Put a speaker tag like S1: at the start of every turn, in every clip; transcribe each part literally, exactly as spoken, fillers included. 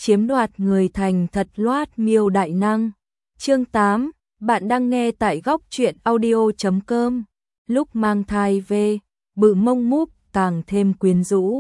S1: chiếm đoạt người thành thật loát miêu đại năng. Chương tám, bạn đang nghe tại góc truyện audio chấm com. Lúc mang thai về, bự mông múp càng thêm quyến rũ.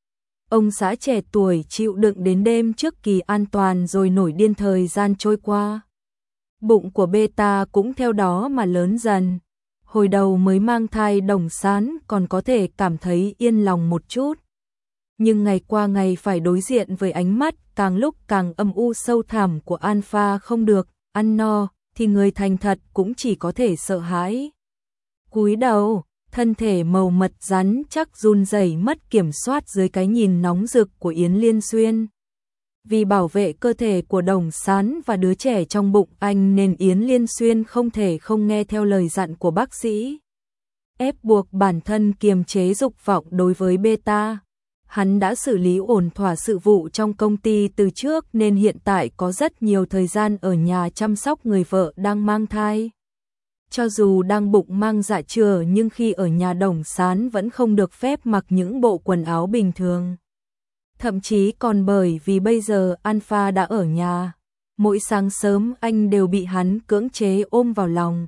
S1: Ông xã trẻ tuổi chịu đựng đến đêm trước kỳ an toàn rồi nổi điên, thời gian trôi qua. Bụng của Beta cũng theo đó mà lớn dần. Hồi đầu mới mang thai Đồng Sán còn có thể cảm thấy yên lòng một chút. Nhưng ngày qua ngày phải đối diện với ánh mắt càng lúc càng âm u sâu thẳm của Alpha. Không được ăn no thì người thành thật cũng chỉ có thể sợ hãi. Cúi đầu, thân thể màu mật rắn chắc run rẩy mất kiểm soát dưới cái nhìn nóng rực của Yến Liên Xuyên. Vì bảo vệ cơ thể của Đồng Sán và đứa trẻ trong bụng anh nên Yến Liên Xuyên không thể không nghe theo lời dặn của bác sĩ. Ép buộc bản thân kiềm chế dục vọng đối với Beta. Hắn đã xử lý ổn thỏa sự vụ trong công ty từ trước nên hiện tại có rất nhiều thời gian ở nhà chăm sóc người vợ đang mang thai. Cho dù đang bụng mang dạ chửa nhưng khi ở nhà Đồng Sán vẫn không được phép mặc những bộ quần áo bình thường. Thậm chí còn bởi vì bây giờ Alpha đã ở nhà. Mỗi sáng sớm anh đều bị hắn cưỡng chế ôm vào lòng.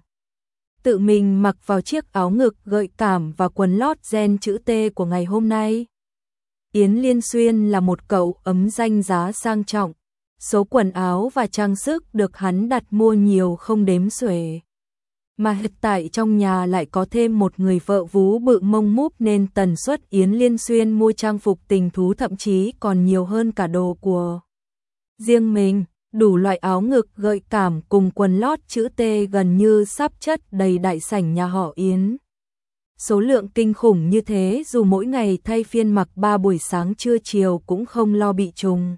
S1: Tự mình mặc vào chiếc áo ngực gợi cảm và quần lót gen chữ T của ngày hôm nay. Yến Liên Xuyên là một cậu ấm danh giá sang trọng. Số quần áo và trang sức được hắn đặt mua nhiều không đếm xuể. Mà hiện tại trong nhà lại có thêm một người vợ vú bự mông múp nên tần suất Yến Liên Xuyên mua trang phục tình thú thậm chí còn nhiều hơn cả đồ của riêng mình. Đủ loại áo ngực gợi cảm cùng quần lót chữ T gần như sắp chất đầy đại sảnh nhà họ Yến. Số lượng kinh khủng như thế dù mỗi ngày thay phiên mặc ba buổi sáng trưa chiều cũng không lo bị trùng.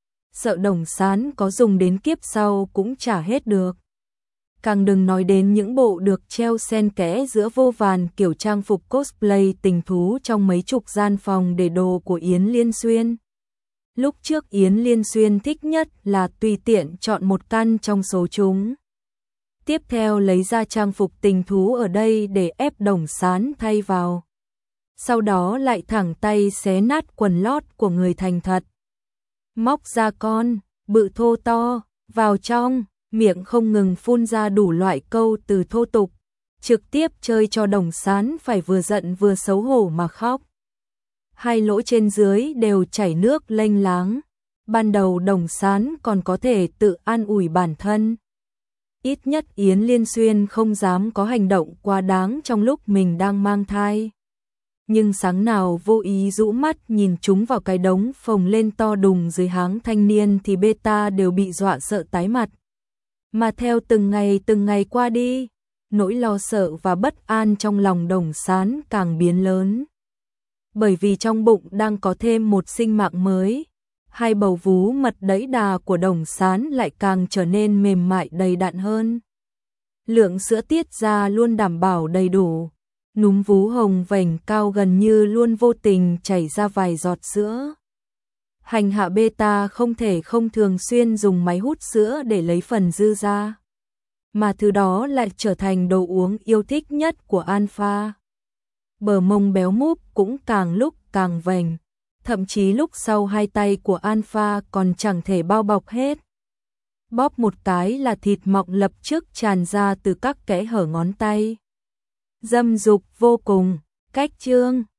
S1: Sợ Đồng Sán có dùng đến kiếp sau cũng chả hết được. Càng đừng nói đến những bộ được treo xen kẽ giữa vô vàn kiểu trang phục cosplay tình thú trong mấy chục gian phòng để đồ của Yến Liên Xuyên. Lúc trước Yến Liên Xuyên thích nhất là tùy tiện chọn một căn trong số chúng. Tiếp theo lấy ra trang phục tình thú ở đây để ép Đồng Sán thay vào. Sau đó lại thẳng tay xé nát quần lót của người thành thật. Móc ra con, bự thô to, vào trong, miệng không ngừng phun ra đủ loại câu từ thô tục. Trực tiếp chơi cho Đồng Sán phải vừa giận vừa xấu hổ mà khóc. Hai lỗ trên dưới đều chảy nước lênh láng. Ban đầu Đồng Sán còn có thể tự an ủi bản thân. Ít nhất Yến Liên Xuyên không dám có hành động quá đáng trong lúc mình đang mang thai. Nhưng sáng nào vô ý rũ mắt nhìn chúng vào cái đống phồng lên to đùng dưới háng thanh niên thì Beta đều bị dọa sợ tái mặt. Mà theo từng ngày từng ngày qua đi, nỗi lo sợ và bất an trong lòng Đồng Sán càng biến lớn. Bởi vì trong bụng đang có thêm một sinh mạng mới. Hai bầu vú mật đẫy đà của Đồng Sán lại càng trở nên mềm mại đầy đặn hơn. Lượng sữa tiết ra luôn đảm bảo đầy đủ. Núm vú hồng vành cao gần như luôn vô tình chảy ra vài giọt sữa. Hành hạ Beta không thể không thường xuyên dùng máy hút sữa để lấy phần dư ra. Mà thứ đó lại trở thành đồ uống yêu thích nhất của Alpha. Bờ mông béo múp cũng càng lúc càng vành. Thậm chí lúc sau hai tay của Alpha còn chẳng thể bao bọc hết. Bóp một cái là thịt mọng lập tức tràn ra từ các kẽ hở ngón tay. Dâm dục vô cùng, cách chương.